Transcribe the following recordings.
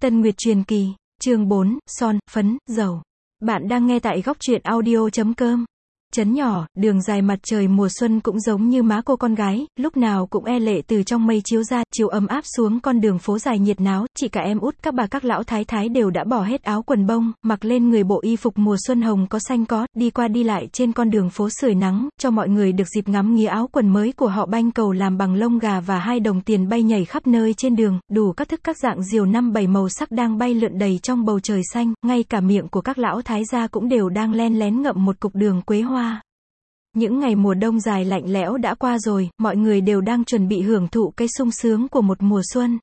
Tân Nguyệt truyền kỳ, chương 4, son, phấn, dầu. Bạn đang nghe tại góc truyện audio.com. Trấn nhỏ, đường dài mặt trời mùa xuân cũng giống như má cô con gái, lúc nào cũng e lệ từ trong mây chiếu ra, chiều ấm áp xuống con đường phố dài nhiệt náo, chị cả em út các bà các lão thái thái đều đã bỏ hết áo quần bông, mặc lên người bộ y phục mùa xuân hồng có xanh có, đi qua đi lại trên con đường phố sưởi nắng, cho mọi người được dịp ngắm nghía áo quần mới của họ banh cầu làm bằng lông gà và 2 đồng tiền bay nhảy khắp nơi trên đường, đủ các thức các dạng diều 5-7 màu sắc đang bay lượn đầy trong bầu trời xanh, ngay cả miệng của các lão thái gia cũng đều đang len lén ngậm một cục đường quế hoa. Những ngày mùa đông dài lạnh lẽo đã qua rồi, mọi người đều đang chuẩn bị hưởng thụ cái sung sướng của một mùa xuân.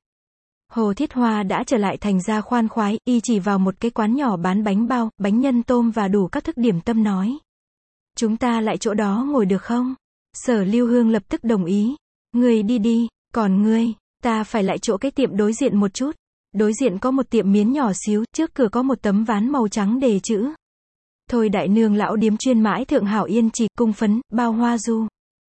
Hồ Thiết Hoa đã trở lại thành ra khoan khoái, y chỉ vào một cái quán nhỏ bán bánh bao, bánh nhân tôm và đủ các thức điểm tâm nói. Chúng ta lại chỗ đó ngồi được không? Sở Lưu Hương lập tức đồng ý. Ngươi đi đi, còn ngươi, ta phải lại chỗ cái tiệm đối diện một chút. Đối diện có một tiệm miến nhỏ xíu, trước cửa có một tấm ván màu trắng đề chữ. Thôi đại nương lão điếm chuyên mãi thượng hảo yên chỉ, cung phấn, bao hoa du.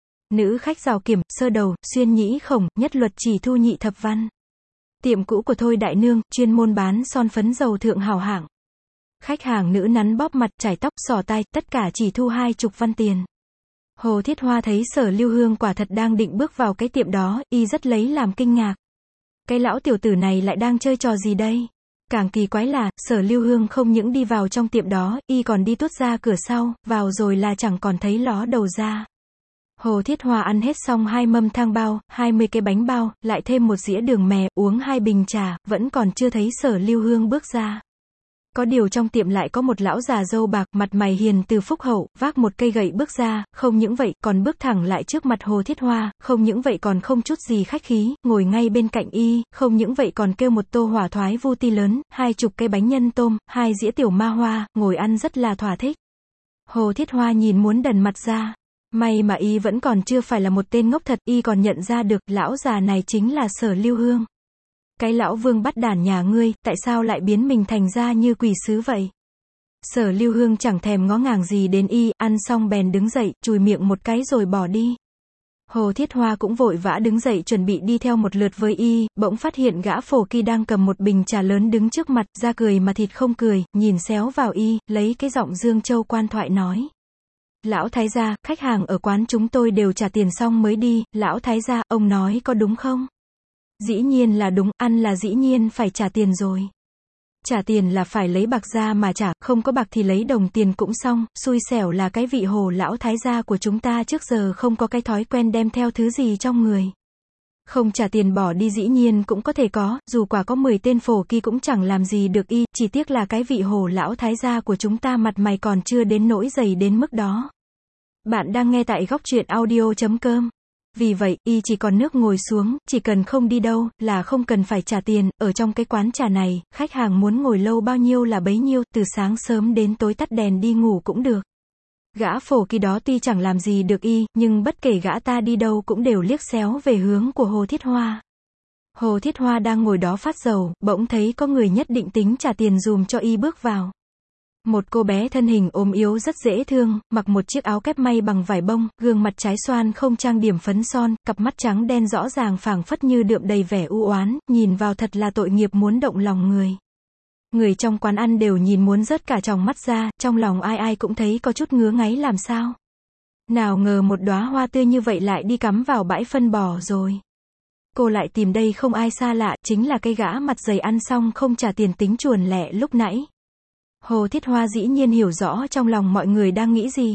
Nữ khách rào kiểm, sơ đầu, xuyên nhĩ khổng, nhất luật chỉ thu nhị thập văn. Tiệm cũ của Thôi đại nương, chuyên môn bán son phấn dầu thượng hảo hạng. Khách hàng nữ nắn bóp mặt, chải tóc, xỏ tai, tất cả chỉ thu 20 văn tiền. Hồ Thiết Hoa thấy Sở Lưu Hương quả thật đang định bước vào cái tiệm đó, y rất lấy làm kinh ngạc. Cái lão tiểu tử này lại đang chơi trò gì đây? Càng kỳ quái là, Sở Lưu Hương không những đi vào trong tiệm đó, y còn đi tuốt ra cửa sau, vào rồi là chẳng còn thấy ló đầu ra. Hồ Thiết Hoa ăn hết xong 2 mâm thang bao, 20 cái bánh bao, lại thêm một dĩa đường mè, uống 2 bình trà, vẫn còn chưa thấy Sở Lưu Hương bước ra. Có điều trong tiệm lại có một lão già râu bạc, mặt mày hiền từ phúc hậu, vác một cây gậy bước ra, không những vậy, còn bước thẳng lại trước mặt Hồ Thiết Hoa, không những vậy còn không chút gì khách khí, ngồi ngay bên cạnh y, không những vậy còn kêu một tô hỏa thoái vu ti lớn, 20 cái bánh nhân tôm, 2 dĩa tiểu ma hoa, ngồi ăn rất là thỏa thích. Hồ Thiết Hoa nhìn muốn đần mặt ra. May mà y vẫn còn chưa phải là một tên ngốc thật, y còn nhận ra được, lão già này chính là Sở Lưu Hương. Cái lão vương bắt đản nhà ngươi, tại sao lại biến mình thành ra như quỷ sứ vậy? Sở Lưu Hương chẳng thèm ngó ngàng gì đến y, ăn xong bèn đứng dậy, chùi miệng một cái rồi bỏ đi. Hồ Thiết Hoa cũng vội vã đứng dậy chuẩn bị đi theo một lượt với y, bỗng phát hiện gã phổ kỳ đang cầm một bình trà lớn đứng trước mặt, ra cười mà thịt không cười, nhìn xéo vào y, lấy cái giọng Dương Châu quan thoại nói. Lão thái gia, khách hàng ở quán chúng tôi đều trả tiền xong mới đi, lão thái gia, ông nói có đúng không? Dĩ nhiên là đúng, ăn là dĩ nhiên phải trả tiền rồi. Trả tiền là phải lấy bạc ra mà trả, không có bạc thì lấy đồng tiền cũng xong, xui xẻo là cái vị Hồ lão thái gia của chúng ta trước giờ không có cái thói quen đem theo thứ gì trong người. Không trả tiền bỏ đi dĩ nhiên cũng có thể có, dù quả có 10 tên phổ kỳ cũng chẳng làm gì được y, chỉ tiếc là cái vị Hồ lão thái gia của chúng ta mặt mày còn chưa đến nỗi dày đến mức đó. Bạn đang nghe tại góc truyện audio.com. Vì vậy, y chỉ còn nước ngồi xuống, chỉ cần không đi đâu, là không cần phải trả tiền, ở trong cái quán trà này, khách hàng muốn ngồi lâu bao nhiêu là bấy nhiêu, từ sáng sớm đến tối tắt đèn đi ngủ cũng được. Gã phổ kỳ đó tuy chẳng làm gì được y, nhưng bất kể gã ta đi đâu cũng đều liếc xéo về hướng của Hồ Thiết Hoa. Hồ Thiết Hoa đang ngồi đó phát dầu, bỗng thấy có người nhất định tính trả tiền dùm cho y bước vào. Một cô bé thân hình ốm yếu rất dễ thương, mặc một chiếc áo kép may bằng vải bông, gương mặt trái xoan không trang điểm phấn son, cặp mắt trắng đen rõ ràng phảng phất như đượm đầy vẻ u oán, nhìn vào thật là tội nghiệp muốn động lòng người. Người trong quán ăn đều nhìn muốn rớt cả tròng mắt ra, trong lòng ai ai cũng thấy có chút ngứa ngáy làm sao. Nào ngờ một đóa hoa tươi như vậy lại đi cắm vào bãi phân bò rồi. Cô lại tìm đây không ai xa lạ, chính là cái gã mặt dày ăn xong không trả tiền tính chuồn lẹ lúc nãy. Hồ Thiết Hoa dĩ nhiên hiểu rõ trong lòng mọi người đang nghĩ gì.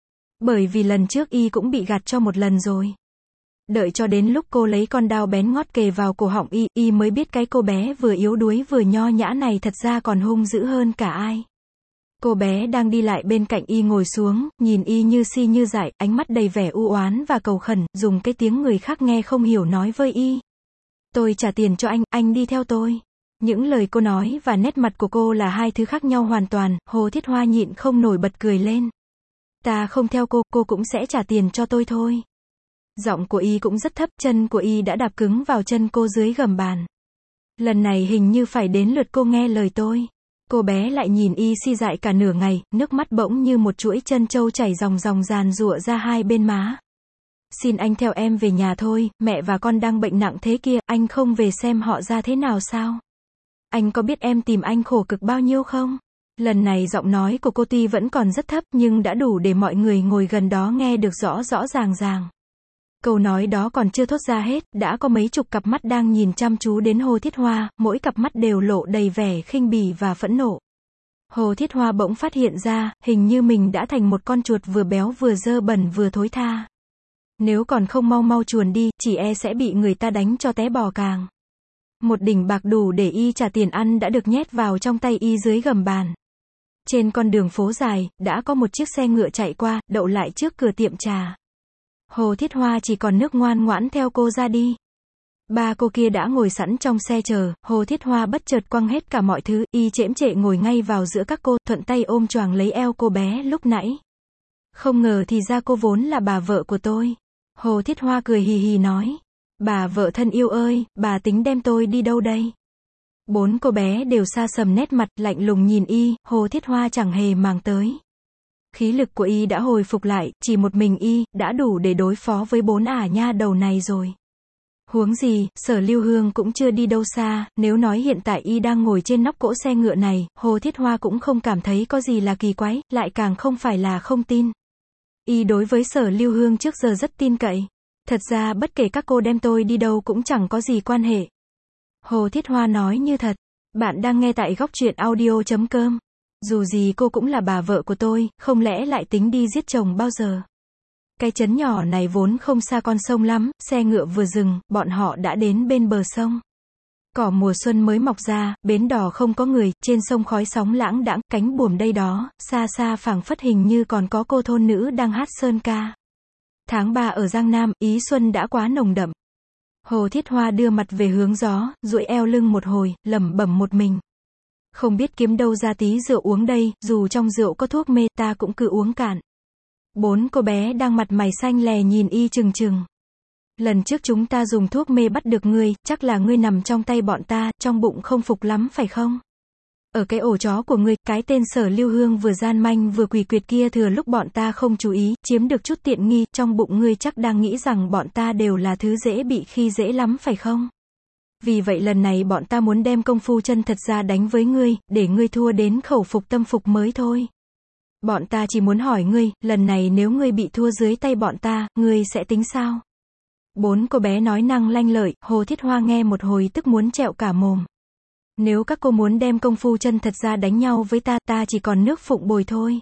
Bởi vì lần trước y cũng bị gạt cho một lần rồi. Đợi cho đến lúc cô lấy con dao bén ngót kề vào cổ họng y mới biết cái cô bé vừa yếu đuối vừa nho nhã này thật ra còn hung dữ hơn cả ai. Cô bé đang đi lại bên cạnh y ngồi xuống, nhìn y như si như dại, ánh mắt đầy vẻ u oán và cầu khẩn, dùng cái tiếng người khác nghe không hiểu nói với y. Tôi trả tiền cho anh đi theo tôi. Những lời cô nói và nét mặt của cô là hai thứ khác nhau hoàn toàn, Hồ Thiết Hoa nhịn không nổi bật cười lên. Ta không theo cô cũng sẽ trả tiền cho tôi thôi. Giọng của y cũng rất thấp, chân của y đã đạp cứng vào chân cô dưới gầm bàn. Lần này hình như phải đến lượt cô nghe lời tôi. Cô bé lại nhìn y si dại cả nửa ngày, nước mắt bỗng như một chuỗi chân trâu chảy ròng ròng giàn giụa ra hai bên má. Xin anh theo em về nhà thôi, mẹ và con đang bệnh nặng thế kia, anh không về xem họ ra thế nào sao? Anh có biết em tìm anh khổ cực bao nhiêu không? Lần này giọng nói của cô Ti vẫn còn rất thấp nhưng đã đủ để mọi người ngồi gần đó nghe được rõ rõ ràng ràng. Câu nói đó còn chưa thốt ra hết, đã có mấy chục cặp mắt đang nhìn chăm chú đến Hồ Thiết Hoa, mỗi cặp mắt đều lộ đầy vẻ khinh bỉ và phẫn nộ. Hồ Thiết Hoa bỗng phát hiện ra, hình như mình đã thành một con chuột vừa béo vừa dơ bẩn vừa thối tha. Nếu còn không mau mau chuồn đi, chỉ e sẽ bị người ta đánh cho té bò càng. Một đỉnh bạc đủ để y trả tiền ăn đã được nhét vào trong tay y dưới gầm bàn. Trên con đường phố dài, đã có một chiếc xe ngựa chạy qua, đậu lại trước cửa tiệm trà. Hồ Thiết Hoa chỉ còn nước ngoan ngoãn theo cô ra đi. Ba cô kia đã ngồi sẵn trong xe chờ, Hồ Thiết Hoa bất chợt quăng hết cả mọi thứ, y chễm chệ ngồi ngay vào giữa các cô, thuận tay ôm choàng lấy eo cô bé lúc nãy. Không ngờ thì ra cô vốn là bà vợ của tôi. Hồ Thiết Hoa cười hì hì nói. Bà vợ thân yêu ơi, bà tính đem tôi đi đâu đây? Bốn cô bé đều xa sầm nét mặt, lạnh lùng nhìn y, Hồ Thiết Hoa chẳng hề màng tới. Khí lực của y đã hồi phục lại, chỉ một mình y, đã đủ để đối phó với bốn ả nha đầu này rồi. Huống gì, Sở Lưu Hương cũng chưa đi đâu xa, nếu nói hiện tại y đang ngồi trên nóc cỗ xe ngựa này, Hồ Thiết Hoa cũng không cảm thấy có gì là kỳ quái, lại càng không phải là không tin. Y đối với Sở Lưu Hương trước giờ rất tin cậy. Thật ra bất kể các cô đem tôi đi đâu cũng chẳng có gì quan hệ. Hồ Thiết Hoa nói như thật. Bạn đang nghe tại góc truyện audio.com. Dù gì cô cũng là bà vợ của tôi, không lẽ lại tính đi giết chồng bao giờ? Cái trấn nhỏ này vốn không xa con sông lắm, xe ngựa vừa dừng, bọn họ đã đến bên bờ sông. Cỏ mùa xuân mới mọc ra, bến đò không có người, trên sông khói sóng lãng đãng, cánh buồm đây đó, xa xa phảng phất hình như còn có cô thôn nữ đang hát sơn ca. Tháng 3 ở Giang Nam, ý xuân đã quá nồng đậm. Hồ Thiết Hoa đưa mặt về hướng gió, duỗi eo lưng một hồi, lẩm bẩm một mình. Không biết kiếm đâu ra tí rượu uống đây, dù trong rượu có thuốc mê, ta cũng cứ uống cạn. Bốn cô bé đang mặt mày xanh lè nhìn y chừng chừng. Lần trước chúng ta dùng thuốc mê bắt được ngươi, chắc là ngươi nằm trong tay bọn ta, trong bụng không phục lắm phải không? Ở cái ổ chó của ngươi, cái tên Sở Lưu Hương vừa gian manh vừa quỷ quyệt kia thừa lúc bọn ta không chú ý, chiếm được chút tiện nghi, trong bụng ngươi chắc đang nghĩ rằng bọn ta đều là thứ dễ bị khi dễ lắm phải không? Vì vậy lần này bọn ta muốn đem công phu chân thật ra đánh với ngươi, để ngươi thua đến khẩu phục tâm phục mới thôi. Bọn ta chỉ muốn hỏi ngươi, lần này nếu ngươi bị thua dưới tay bọn ta, ngươi sẽ tính sao? Bốn cô bé nói năng lanh lợi, Hồ Thiết Hoa nghe một hồi tức muốn trẹo cả mồm. Nếu các cô muốn đem công phu chân thật ra đánh nhau với ta, ta chỉ còn nước phụng bồi thôi.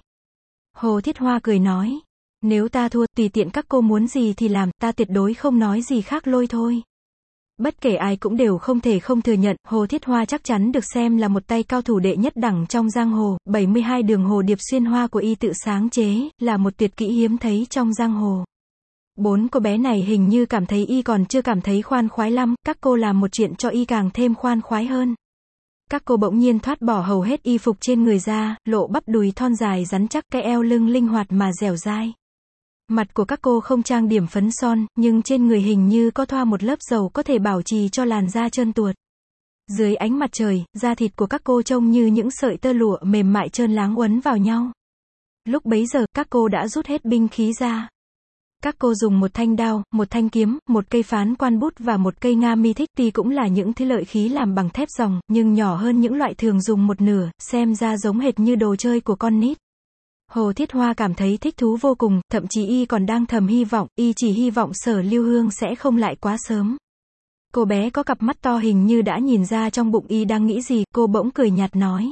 Hồ Thiết Hoa cười nói. Nếu ta thua, tùy tiện các cô muốn gì thì làm, ta tuyệt đối không nói gì khác lôi thôi. Bất kể ai cũng đều không thể không thừa nhận, Hồ Thiết Hoa chắc chắn được xem là một tay cao thủ đệ nhất đẳng trong giang hồ, 72 đường hồ điệp xuyên hoa của y tự sáng chế, là một tuyệt kỹ hiếm thấy trong giang hồ. Bốn cô bé này hình như cảm thấy y còn chưa cảm thấy khoan khoái lắm, các cô làm một chuyện cho y càng thêm khoan khoái hơn. Các cô bỗng nhiên thoát bỏ hầu hết y phục trên người ra, lộ bắp đùi thon dài rắn chắc, cái eo lưng linh hoạt mà dẻo dai. Mặt của các cô không trang điểm phấn son, nhưng trên người hình như có thoa một lớp dầu có thể bảo trì cho làn da trơn tuột. Dưới ánh mặt trời, da thịt của các cô trông như những sợi tơ lụa mềm mại trơn láng uốn vào nhau. Lúc bấy giờ, các cô đã rút hết binh khí ra. Các cô dùng một thanh đao, một thanh kiếm, một cây phán quan bút và một cây nga mi thích, tuy cũng là những thứ lợi khí làm bằng thép ròng, nhưng nhỏ hơn những loại thường dùng một nửa, xem ra giống hệt như đồ chơi của con nít. Hồ Thiết Hoa cảm thấy thích thú vô cùng, thậm chí y còn đang thầm hy vọng, y chỉ hy vọng Sở Lưu Hương sẽ không lại quá sớm. Cô bé có cặp mắt to hình như đã nhìn ra trong bụng y đang nghĩ gì, cô bỗng cười nhạt nói.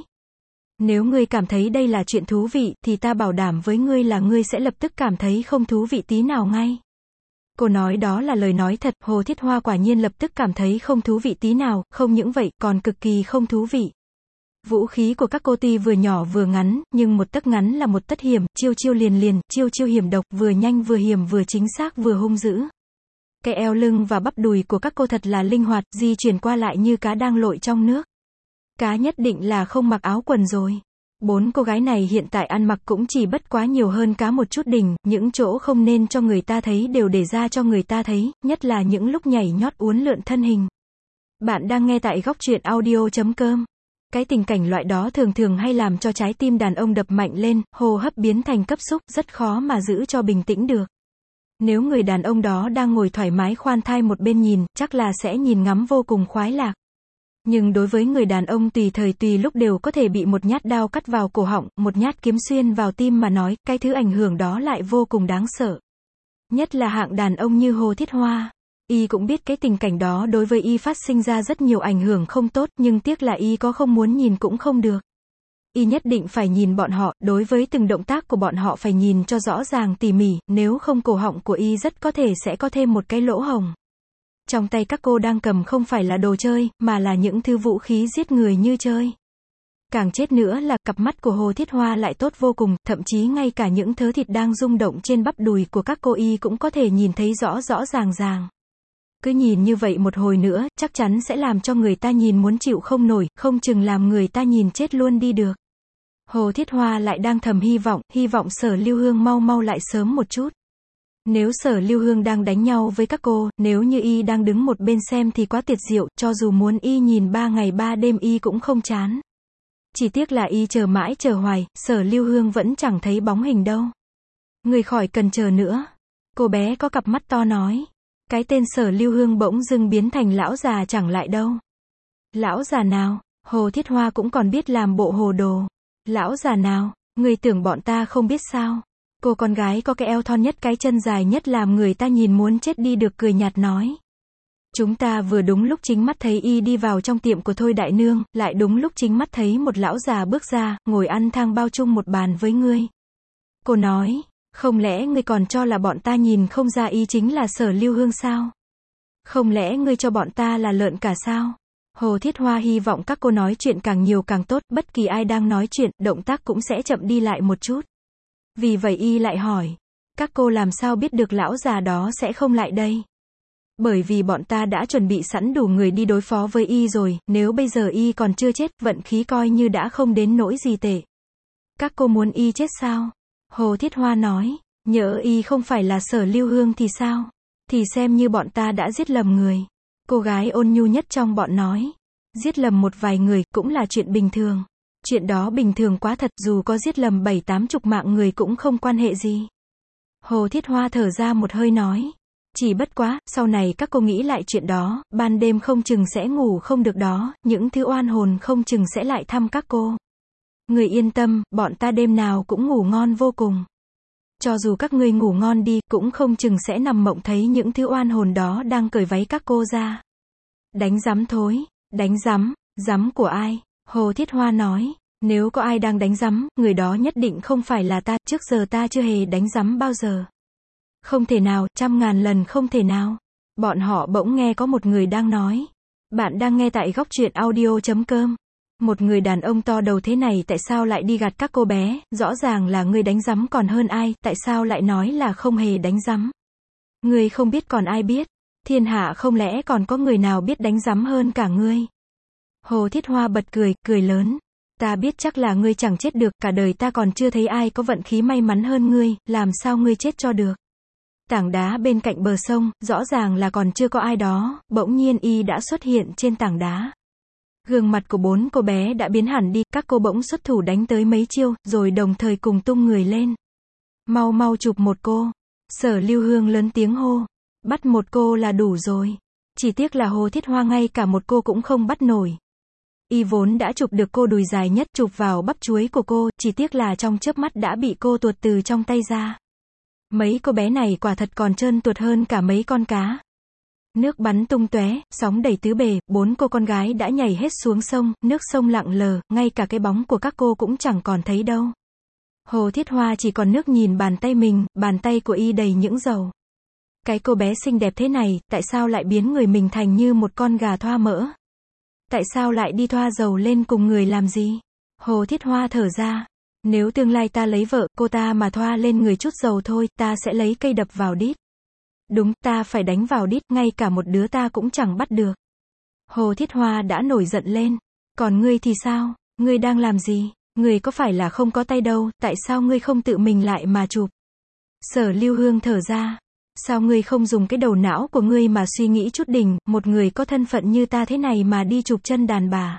Nếu ngươi cảm thấy đây là chuyện thú vị, thì ta bảo đảm với ngươi là ngươi sẽ lập tức cảm thấy không thú vị tí nào ngay. Cô nói đó là lời nói thật, Hồ Thiết Hoa quả nhiên lập tức cảm thấy không thú vị tí nào, không những vậy, còn cực kỳ không thú vị. Vũ khí của các cô tuy vừa nhỏ vừa ngắn, nhưng một tấc ngắn là một tấc hiểm, chiêu chiêu liền liền, chiêu chiêu hiểm độc, vừa nhanh vừa hiểm vừa chính xác vừa hung dữ. Cái eo lưng và bắp đùi của các cô thật là linh hoạt, di chuyển qua lại như cá đang lội trong nước. Cá nhất định là không mặc áo quần rồi. Bốn cô gái này hiện tại ăn mặc cũng chỉ bất quá nhiều hơn cá một chút đỉnh, những chỗ không nên cho người ta thấy đều để ra cho người ta thấy, nhất là những lúc nhảy nhót uốn lượn thân hình. Bạn đang nghe tại góc truyện audio.com. Cái tình cảnh loại đó thường thường hay làm cho trái tim đàn ông đập mạnh lên, hô hấp biến thành cấp xúc, rất khó mà giữ cho bình tĩnh được. Nếu người đàn ông đó đang ngồi thoải mái khoan thai một bên nhìn, chắc là sẽ nhìn ngắm vô cùng khoái lạc. Nhưng đối với người đàn ông tùy thời tùy lúc đều có thể bị một nhát đao cắt vào cổ họng, một nhát kiếm xuyên vào tim mà nói, cái thứ ảnh hưởng đó lại vô cùng đáng sợ. Nhất là hạng đàn ông như Hồ Thiết Hoa. Y cũng biết cái tình cảnh đó đối với Y phát sinh ra rất nhiều ảnh hưởng không tốt, nhưng tiếc là Y có không muốn nhìn cũng không được. Y nhất định phải nhìn bọn họ, đối với từng động tác của bọn họ phải nhìn cho rõ ràng tỉ mỉ, nếu không cổ họng của Y rất có thể sẽ có thêm một cái lỗ hổng. Trong tay các cô đang cầm không phải là đồ chơi, mà là những thứ vũ khí giết người như chơi. Càng chết nữa là cặp mắt của Hồ Thiết Hoa lại tốt vô cùng, thậm chí ngay cả những thớ thịt đang rung động trên bắp đùi của các cô Y cũng có thể nhìn thấy rõ rõ ràng ràng. Cứ nhìn như vậy một hồi nữa, chắc chắn sẽ làm cho người ta nhìn muốn chịu không nổi, không chừng làm người ta nhìn chết luôn đi được. Hồ Thiết Hoa lại đang thầm hy vọng Sở Lưu Hương mau mau lại sớm một chút. Nếu Sở Lưu Hương đang đánh nhau với các cô, nếu như Y đang đứng một bên xem thì quá tuyệt diệu, cho dù muốn Y nhìn 3 ngày 3 đêm Y cũng không chán. Chỉ tiếc là Y chờ mãi chờ hoài, Sở Lưu Hương vẫn chẳng thấy bóng hình đâu. Người khỏi cần chờ nữa. Cô bé có cặp mắt to nói. Cái tên Sở Lưu Hương bỗng dưng biến thành lão già chẳng lại đâu. Lão già nào? Hồ Thiết Hoa cũng còn biết làm bộ hồ đồ. Lão già nào? Người tưởng bọn ta không biết sao? Cô con gái có cái eo thon nhất, cái chân dài nhất làm người ta nhìn muốn chết đi được, cười nhạt nói. Chúng ta vừa đúng lúc chính mắt thấy Y đi vào trong tiệm của Thôi đại nương, lại đúng lúc chính mắt thấy một lão già bước ra, ngồi ăn thang bao chung một bàn với ngươi. Cô nói, không lẽ ngươi còn cho là bọn ta nhìn không ra Y chính là Sở Lưu Hương sao? Không lẽ ngươi cho bọn ta là lợn cả sao? Hồ Thiết Hoa hy vọng các cô nói chuyện càng nhiều càng tốt, bất kỳ ai đang nói chuyện, động tác cũng sẽ chậm đi lại một chút. Vì vậy Y lại hỏi, các cô làm sao biết được lão già đó sẽ không lại đây? Bởi vì bọn ta đã chuẩn bị sẵn đủ người đi đối phó với Y rồi, nếu bây giờ Y còn chưa chết, vận khí coi như đã không đến nỗi gì tệ. Các cô muốn Y chết sao? Hồ Thiết Hoa nói, nhỡ Y không phải là Sở Lưu Hương thì sao? Thì xem như bọn ta đã giết lầm người. Cô gái ôn nhu nhất trong bọn nói, giết lầm một vài người cũng là chuyện bình thường. Chuyện đó bình thường quá thật, dù có giết lầm 7-80 mạng người cũng không quan hệ gì. Hồ Thiết Hoa thở ra một hơi nói, chỉ bất quá, sau này các cô nghĩ lại chuyện đó, ban đêm không chừng sẽ ngủ không được đó, những thứ oan hồn không chừng sẽ lại thăm các cô. Người yên tâm, bọn ta đêm nào cũng ngủ ngon vô cùng. Cho dù các ngươi ngủ ngon đi, cũng không chừng sẽ nằm mộng thấy những thứ oan hồn đó đang cởi váy các cô ra. Đánh rắm thối, đánh rắm, rắm của ai? Hồ Thiết Hoa nói, nếu có ai đang đánh rắm, người đó nhất định không phải là ta, trước giờ ta chưa hề đánh rắm bao giờ. Không thể nào, 100.000 lần không thể nào. Bọn họ bỗng nghe có một người đang nói. Bạn đang nghe tại góc truyện audio.com. Một người đàn ông to đầu thế này tại sao lại đi gạt các cô bé, rõ ràng là ngươi đánh rắm còn hơn ai, tại sao lại nói là không hề đánh rắm? Ngươi không biết còn ai biết? Thiên hạ không lẽ còn có người nào biết đánh rắm hơn cả ngươi? Hồ Thiết Hoa bật cười, cười lớn. Ta biết chắc là ngươi chẳng chết được, cả đời ta còn chưa thấy ai có vận khí may mắn hơn ngươi, làm sao ngươi chết cho được? Tảng đá bên cạnh bờ sông, rõ ràng là còn chưa có ai đó, bỗng nhiên Y đã xuất hiện trên tảng đá. Gương mặt của 4 cô bé đã biến hẳn đi, các cô bỗng xuất thủ đánh tới mấy chiêu, rồi đồng thời cùng tung người lên. Mau mau chụp một cô. Sở Lưu Hương lớn tiếng hô. Bắt một cô là đủ rồi. Chỉ tiếc là Hồ Thiết Hoa ngay cả một cô cũng không bắt nổi. Y vốn đã chụp được cô đùi dài nhất, chụp vào bắp chuối của cô, chỉ tiếc là trong chớp mắt đã bị cô tuột từ trong tay ra. Mấy cô bé này quả thật còn trơn tuột hơn cả mấy con cá. Nước bắn tung tóe, sóng đẩy tứ bề, 4 cô con gái đã nhảy hết xuống sông, nước sông lặng lờ, ngay cả cái bóng của các cô cũng chẳng còn thấy đâu. Hồ Thiết Hoa chỉ còn nước nhìn bàn tay mình, bàn tay của Y đầy những dầu. Cái cô bé xinh đẹp thế này, tại sao lại biến người mình thành như một con gà thoa mỡ? Tại sao lại đi thoa dầu lên cùng người làm gì? Hồ Thiết Hoa thở ra. Nếu tương lai ta lấy vợ, cô ta mà thoa lên người chút dầu thôi, ta sẽ lấy cây đập vào đít. Đúng, ta phải đánh vào đít, ngay cả một đứa ta cũng chẳng bắt được. Hồ Thiết Hoa đã nổi giận lên. Còn ngươi thì sao? Ngươi đang làm gì? Ngươi có phải là không có tay đâu, tại sao ngươi không tự mình lại mà chụp? Sở Lưu Hương thở ra. Sao ngươi không dùng cái đầu não của ngươi mà suy nghĩ chút đỉnh, một người có thân phận như ta thế này mà đi chụp chân đàn bà?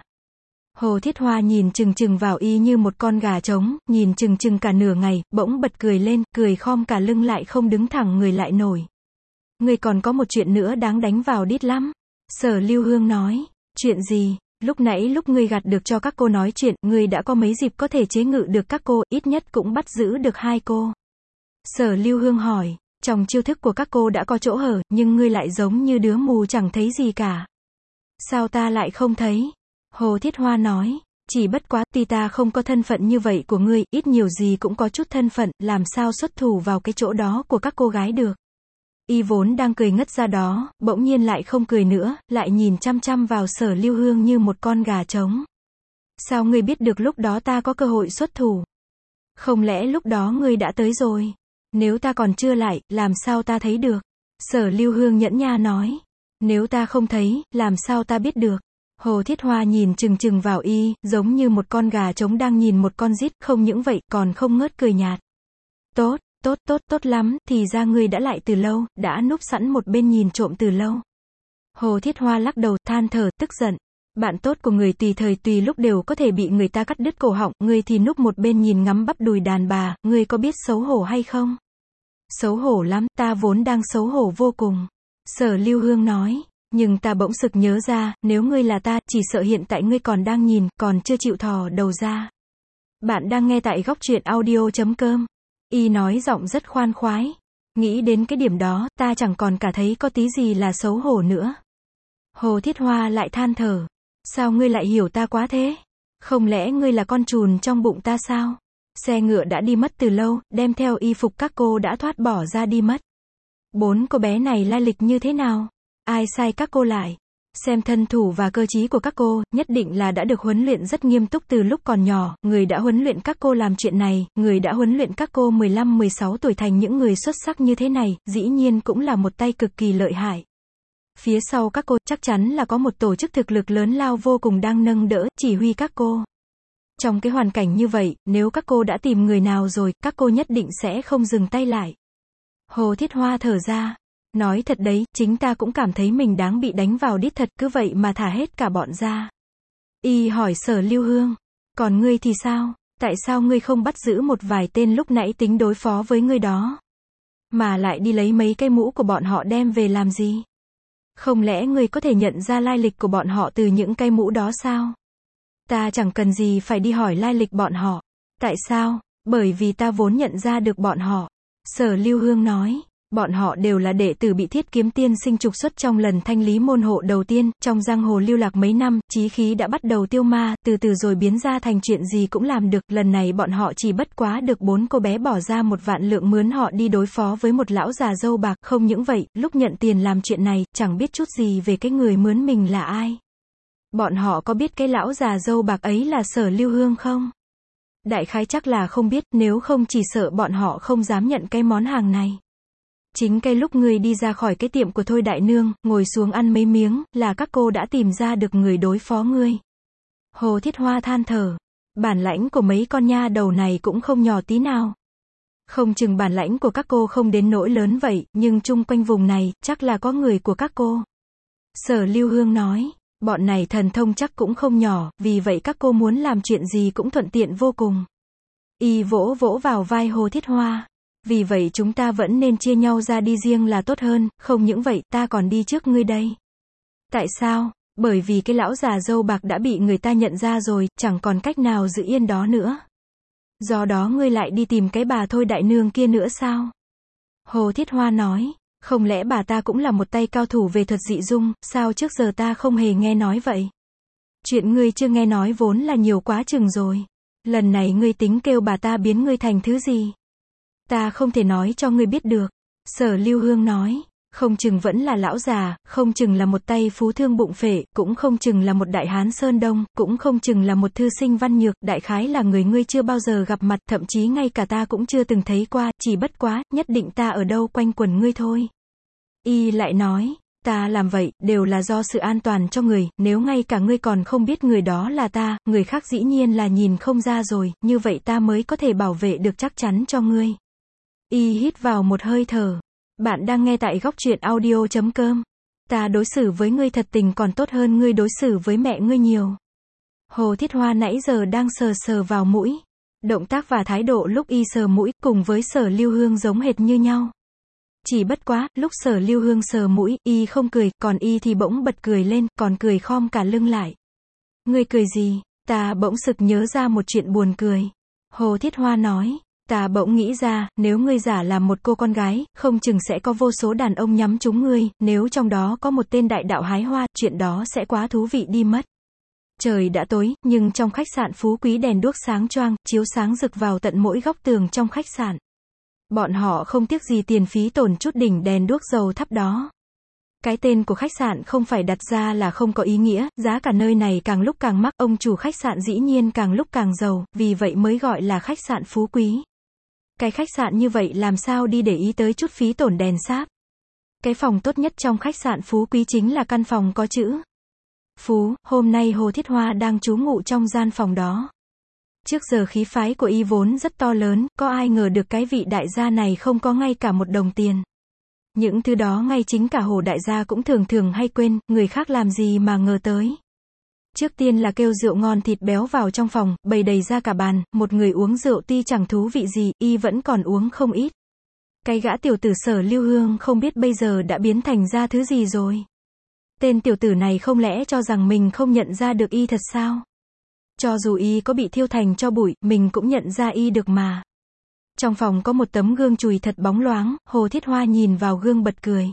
Hồ Thiết Hoa nhìn chừng chừng vào Y như một con gà trống, nhìn chừng chừng cả nửa ngày, bỗng bật cười lên, cười khom cả lưng lại không đứng thẳng người lại nổi. Ngươi còn có một chuyện nữa đáng đánh vào đít lắm. Sở Lưu Hương nói. Chuyện gì? lúc nãy lúc ngươi gạt được cho các cô nói chuyện, ngươi đã có mấy dịp có thể chế ngự được các cô, ít nhất cũng bắt giữ được hai cô. Sở Lưu Hương hỏi, trong chiêu thức của các cô đã có chỗ hở, nhưng ngươi lại giống như đứa mù chẳng thấy gì cả. Sao ta lại không thấy? Hồ Thiết Hoa nói, chỉ bất quá, tuy ta không có thân phận như vậy của ngươi, ít nhiều gì cũng có chút thân phận, làm sao xuất thủ vào cái chỗ đó của các cô gái được. Y vốn đang cười ngất ra đó, bỗng nhiên lại không cười nữa, lại nhìn chăm chăm vào Sở Lưu Hương như một con gà trống. Sao ngươi biết được lúc đó ta có cơ hội xuất thủ? Không lẽ lúc đó ngươi đã tới rồi? Nếu ta còn chưa lại, làm sao ta thấy được? Sở Lưu Hương nhẫn nha nói. Nếu ta không thấy, làm sao ta biết được? Hồ Thiết Hoa nhìn chừng chừng vào y, giống như một con gà trống đang nhìn một con rít, không những vậy, còn không ngớt cười nhạt. Tốt, tốt lắm, thì ra ngươi đã lại từ lâu, đã núp sẵn một bên nhìn trộm từ lâu. Hồ Thiết Hoa lắc đầu, than thở, tức giận. Bạn tốt của người tùy thời tùy lúc đều có thể bị người ta cắt đứt cổ họng, ngươi thì núp một bên nhìn ngắm bắp đùi đàn bà, ngươi có biết xấu hổ hay không? Xấu hổ lắm, ta vốn đang xấu hổ vô cùng. Sở Lưu Hương nói, nhưng ta bỗng sực nhớ ra, nếu ngươi là ta, chỉ sợ hiện tại ngươi còn đang nhìn, còn chưa chịu thò đầu ra. Bạn đang nghe tại góc truyện audio.com. Y nói giọng rất khoan khoái. Nghĩ đến cái điểm đó, ta chẳng còn cả thấy có tí gì là xấu hổ nữa. Hồ Thiết Hoa lại than thở. Sao ngươi lại hiểu ta quá thế? Không lẽ ngươi là con trùn trong bụng ta sao? Xe ngựa đã đi mất từ lâu, đem theo y phục các cô đã thoát bỏ ra đi mất. 4 cô bé này lai lịch như thế nào? Ai sai các cô lại? Xem thân thủ và cơ trí của các cô, nhất định là đã được huấn luyện rất nghiêm túc từ lúc còn nhỏ, người đã huấn luyện các cô làm chuyện này, người đã huấn luyện các cô 15-16 tuổi thành những người xuất sắc như thế này, dĩ nhiên cũng là một tay cực kỳ lợi hại. Phía sau các cô, chắc chắn là có một tổ chức thực lực lớn lao vô cùng đang nâng đỡ, chỉ huy các cô. Trong cái hoàn cảnh như vậy, nếu các cô đã tìm người nào rồi, các cô nhất định sẽ không dừng tay lại. Hồ Thiết Hoa thở ra. Nói thật đấy, chính ta cũng cảm thấy mình đáng bị đánh vào đít thật, cứ vậy mà thả hết cả bọn ra. Y hỏi Sở Lưu Hương. Còn ngươi thì sao? Tại sao ngươi không bắt giữ một vài tên lúc nãy tính đối phó với ngươi đó? Mà lại đi lấy mấy cái mũ của bọn họ đem về làm gì? Không lẽ ngươi có thể nhận ra lai lịch của bọn họ từ những cái mũ đó sao? Ta chẳng cần gì phải đi hỏi lai lịch bọn họ. Tại sao? Bởi vì ta vốn nhận ra được bọn họ. Sở Lưu Hương nói. Bọn họ đều là đệ tử bị Thiết Kiếm Tiên sinh trục xuất trong lần thanh lý môn hộ đầu tiên, trong giang hồ lưu lạc mấy năm, chí khí đã bắt đầu tiêu ma, từ từ rồi biến ra thành chuyện gì cũng làm được, lần này bọn họ chỉ bất quá được 4 cô bé bỏ ra 1 vạn lượng mướn họ đi đối phó với một lão già râu bạc, không những vậy, lúc nhận tiền làm chuyện này, chẳng biết chút gì về cái người mướn mình là ai. Bọn họ có biết cái lão già râu bạc ấy là Sở Lưu Hương không? Đại khái chắc là không biết, nếu không chỉ sợ bọn họ không dám nhận cái món hàng này. Chính cái lúc ngươi đi ra khỏi cái tiệm của Thôi đại nương, ngồi xuống ăn mấy miếng, là các cô đã tìm ra được người đối phó ngươi. Hồ Thiết Hoa than thở. Bản lãnh của mấy con nha đầu này cũng không nhỏ tí nào. Không chừng bản lãnh của các cô không đến nỗi lớn vậy, nhưng chung quanh vùng này, chắc là có người của các cô. Sở Lưu Hương nói, bọn này thần thông chắc cũng không nhỏ, vì vậy các cô muốn làm chuyện gì cũng thuận tiện vô cùng. Y vỗ vỗ vào vai Hồ Thiết Hoa. Vì vậy chúng ta vẫn nên chia nhau ra đi riêng là tốt hơn, không những vậy, ta còn đi trước ngươi đây. Tại sao? Bởi vì cái lão già râu bạc đã bị người ta nhận ra rồi, chẳng còn cách nào giữ yên đó nữa. Do đó ngươi lại đi tìm cái bà Thôi đại nương kia nữa sao? Hồ Thiết Hoa nói, không lẽ bà ta cũng là một tay cao thủ về thuật dị dung, sao trước giờ ta không hề nghe nói vậy? Chuyện ngươi chưa nghe nói vốn là nhiều quá chừng rồi. Lần này ngươi tính kêu bà ta biến ngươi thành thứ gì? Ta không thể nói cho ngươi biết được. Sở Lưu Hương nói, không chừng vẫn là lão già, không chừng là một tay phú thương bụng phệ, cũng không chừng là một đại hán Sơn Đông, cũng không chừng là một thư sinh văn nhược, đại khái là người ngươi chưa bao giờ gặp mặt, thậm chí ngay cả ta cũng chưa từng thấy qua, chỉ bất quá, nhất định ta ở đâu quanh quẩn ngươi thôi. Y lại nói, ta làm vậy, đều là do sự an toàn cho người, nếu ngay cả ngươi còn không biết người đó là ta, người khác dĩ nhiên là nhìn không ra rồi, như vậy ta mới có thể bảo vệ được chắc chắn cho ngươi. Y hít vào một hơi thở. Bạn đang nghe tại góc truyện audio.com. Ta đối xử với ngươi thật tình còn tốt hơn ngươi đối xử với mẹ ngươi nhiều. Hồ Thiết Hoa nãy giờ đang sờ sờ vào mũi. Động tác và thái độ lúc y sờ mũi cùng với Sở Lưu Hương giống hệt như nhau. Chỉ bất quá, lúc Sở Lưu Hương sờ mũi, y không cười, còn y thì bỗng bật cười lên, còn cười khom cả lưng lại. Ngươi cười gì? Ta bỗng sực nhớ ra một chuyện buồn cười. Hồ Thiết Hoa nói, ta bỗng nghĩ ra, nếu ngươi giả làm một cô con gái, không chừng sẽ có vô số đàn ông nhắm trúng ngươi, nếu trong đó có một tên đại đạo hái hoa, chuyện đó sẽ quá thú vị đi mất. Trời đã tối, nhưng trong khách sạn phú quý đèn đuốc sáng choang, chiếu sáng rực vào tận mỗi góc tường trong khách sạn. Bọn họ không tiếc gì tiền phí tổn chút đỉnh đèn đuốc dầu thắp đó. Cái tên của khách sạn không phải đặt ra là không có ý nghĩa, giá cả nơi này càng lúc càng mắc, ông chủ khách sạn dĩ nhiên càng lúc càng giàu, vì vậy mới gọi là khách sạn phú quý. Cái khách sạn như vậy làm sao đi để ý tới chút phí tổn đèn sáp. Cái phòng tốt nhất trong khách sạn phú quý chính là căn phòng có chữ Phú. Hôm nay Hồ Thiết Hoa đang trú ngụ trong gian phòng đó. Trước giờ khí phái của y vốn rất to lớn, có ai ngờ được cái vị đại gia này không có ngay cả một đồng tiền. Những thứ đó ngay chính cả Hồ đại gia cũng thường thường hay quên, người khác làm gì mà ngờ tới. Trước tiên là kêu rượu ngon thịt béo vào trong phòng, bày đầy ra cả bàn, một người uống rượu tuy chẳng thú vị gì, y vẫn còn uống không ít. Cái gã tiểu tử Sở Lưu Hương không biết bây giờ đã biến thành ra thứ gì rồi. Tên tiểu tử này không lẽ cho rằng mình không nhận ra được y thật sao? Cho dù y có bị thiêu thành tro bụi, mình cũng nhận ra y được mà. Trong phòng có một tấm gương chùi thật bóng loáng, Hồ Thiết Hoa nhìn vào gương bật cười.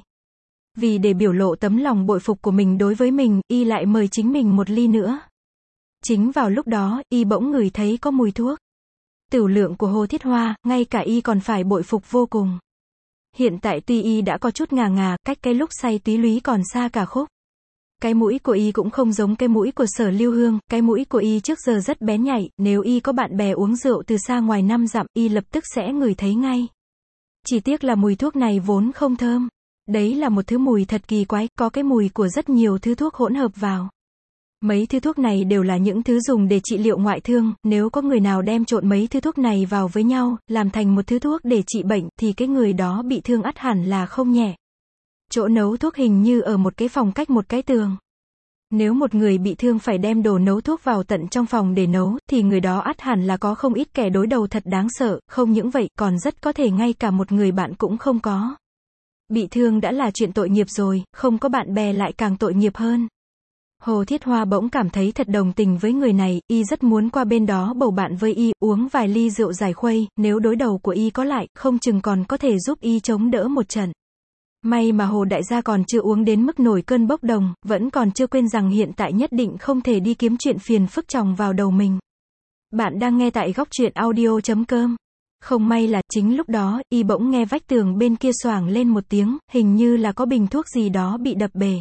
Vì để biểu lộ tấm lòng bội phục của mình đối với mình, y lại mời chính mình một ly nữa. Chính vào lúc đó, y bỗng ngửi thấy có mùi thuốc. Tửu lượng của Hồ Thiết Hoa, ngay cả y còn phải bội phục vô cùng. Hiện tại tuy y đã có chút ngà ngà, cách cái lúc say túy lúy còn xa cả khúc. Cái mũi của y cũng không giống cái mũi của Sở Lưu Hương, cái mũi của y trước giờ rất bén nhạy, nếu y có bạn bè uống rượu từ xa ngoài 5 dặm, y lập tức sẽ ngửi thấy ngay. Chỉ tiếc là mùi thuốc này vốn không thơm. Đấy là một thứ mùi thật kỳ quái, có cái mùi của rất nhiều thứ thuốc hỗn hợp vào. Mấy thứ thuốc này đều là những thứ dùng để trị liệu ngoại thương, nếu có người nào đem trộn mấy thứ thuốc này vào với nhau, làm thành một thứ thuốc để trị bệnh, thì cái người đó bị thương ắt hẳn là không nhẹ. Chỗ nấu thuốc hình như ở một cái phòng cách một cái tường. Nếu một người bị thương phải đem đồ nấu thuốc vào tận trong phòng để nấu, thì người đó ắt hẳn là có không ít kẻ đối đầu thật đáng sợ, không những vậy, còn rất có thể ngay cả một người bạn cũng không có. Bị thương đã là chuyện tội nghiệp rồi, không có bạn bè lại càng tội nghiệp hơn. Hồ Thiết Hoa bỗng cảm thấy thật đồng tình với người này, y rất muốn qua bên đó bầu bạn với y, uống vài ly rượu giải khuây, nếu đối đầu của y có lại, không chừng còn có thể giúp y chống đỡ một trận. May mà Hồ đại gia còn chưa uống đến mức nổi cơn bốc đồng, vẫn còn chưa quên rằng hiện tại nhất định không thể đi kiếm chuyện phiền phức chồng vào đầu mình. Bạn đang nghe tại góc truyện audio.com. Không may là, chính lúc đó, y bỗng nghe vách tường bên kia xoảng lên một tiếng, hình như là có bình thuốc gì đó bị đập bể.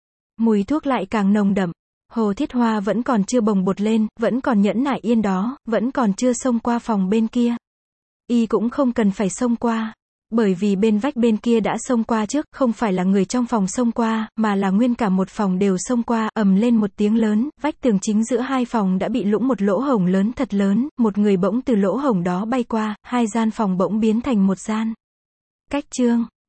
Mùi thuốc lại càng nồng đậm. Hồ Thiết Hoa vẫn còn chưa bồng bột lên, vẫn còn nhẫn nại yên đó, vẫn còn chưa xông qua phòng bên kia. Y cũng không cần phải xông qua. Bởi vì bên vách bên kia đã xông qua trước, không phải là người trong phòng xông qua, mà là nguyên cả một phòng đều xông qua, ầm lên một tiếng lớn, vách tường chính giữa hai phòng đã bị lũng một lỗ hổng lớn thật lớn, một người bỗng từ lỗ hổng đó bay qua, hai gian phòng bỗng biến thành một gian. Cách chương